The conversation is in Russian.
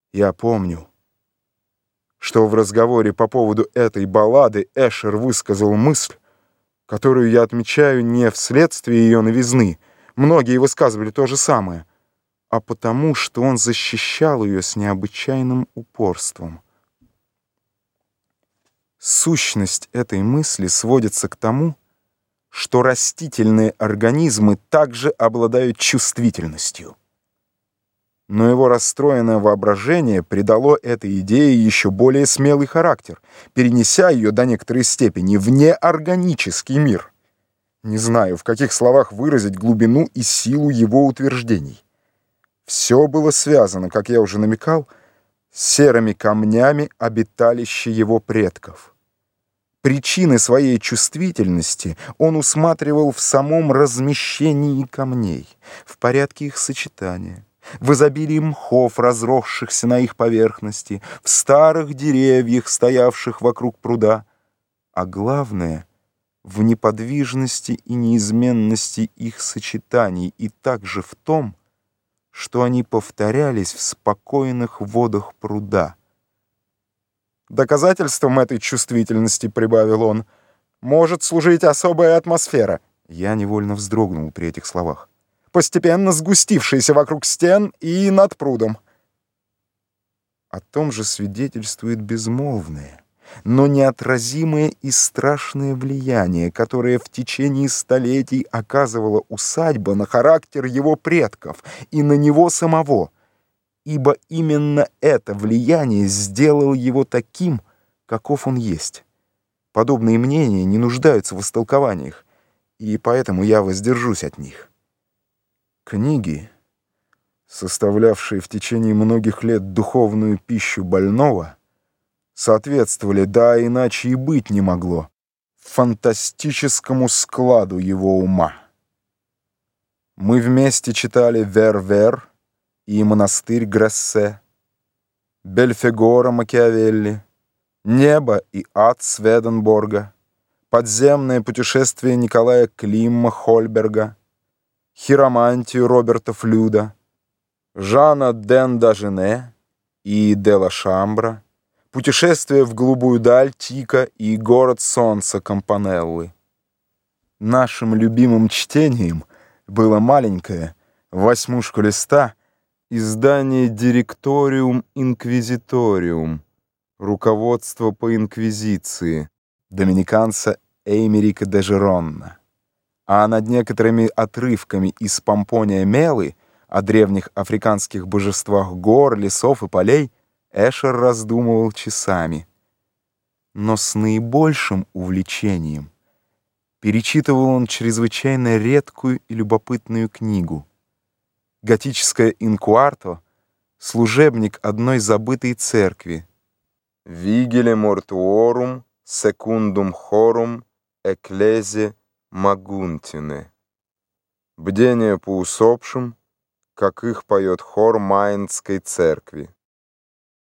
Я помню, что в разговоре по поводу этой баллады Эшер высказал мысль, которую я отмечаю не вследствие ее новизны, многие высказывали то же самое, а потому, что он защищал ее с необычайным упорством. Сущность этой мысли сводится к тому, что растительные организмы также обладают чувствительностью. Но его расстроенное воображение придало этой идее еще более смелый характер, перенеся ее до некоторой степени в неорганический мир. Не знаю, в каких словах выразить глубину и силу его утверждений. Все было связано, как я уже намекал, с серыми камнями обиталища его предков. Причины своей чувствительности он усматривал в самом размещении камней, в порядке их сочетания, в изобилии мхов, разросшихся на их поверхности, в старых деревьях, стоявших вокруг пруда, а главное — в неподвижности и неизменности их сочетаний, и также в том, что они повторялись в спокойных водах пруда. Доказательством этой чувствительности, прибавил он, может служить особая атмосфера. Я невольно вздрогнул при этих словах. Постепенно сгустившаяся вокруг стен и над прудом. О том же свидетельствует безмолвное, но неотразимое и страшное влияние, которое в течение столетий оказывала усадьба на характер его предков и на него самого, ибо именно это влияние сделало его таким, каков он есть. Подобные мнения не нуждаются в истолкованиях, и поэтому я воздержусь от них. Книги, составлявшие в течение многих лет духовную пищу больного, соответствовали, да иначе и быть не могло, фантастическому складу его ума. Мы вместе читали «Вер-Вер» и «Монастырь Грессе», «Бельфегора» Макиавелли, «Небо и ад» Сведенборга, «Подземное путешествие» Николая Климма Хольберга, «Хиромантию» Роберта Флюда, Жана д'Эндажене и де ла Шамбра, «Путешествие в голубую даль» Тика и «Город солнца» Кампанеллы. Нашим любимым чтением было маленькое, в 8 листа, издание «Директориум Инквизиториум», руководство по инквизиции, доминиканца Эймерика де Жеронна. А над некоторыми отрывками из Помпония Мелы о древних африканских божествах гор, лесов и полей Эшер раздумывал часами. Но с наибольшим увлечением перечитывал он чрезвычайно редкую и любопытную книгу. Готическое инкуарто, служебник одной забытой церкви. «Vigile mortuorum secundum horum ecclesiae Магунтины. Бдение по усопшим, как их поет хор Майнской церкви».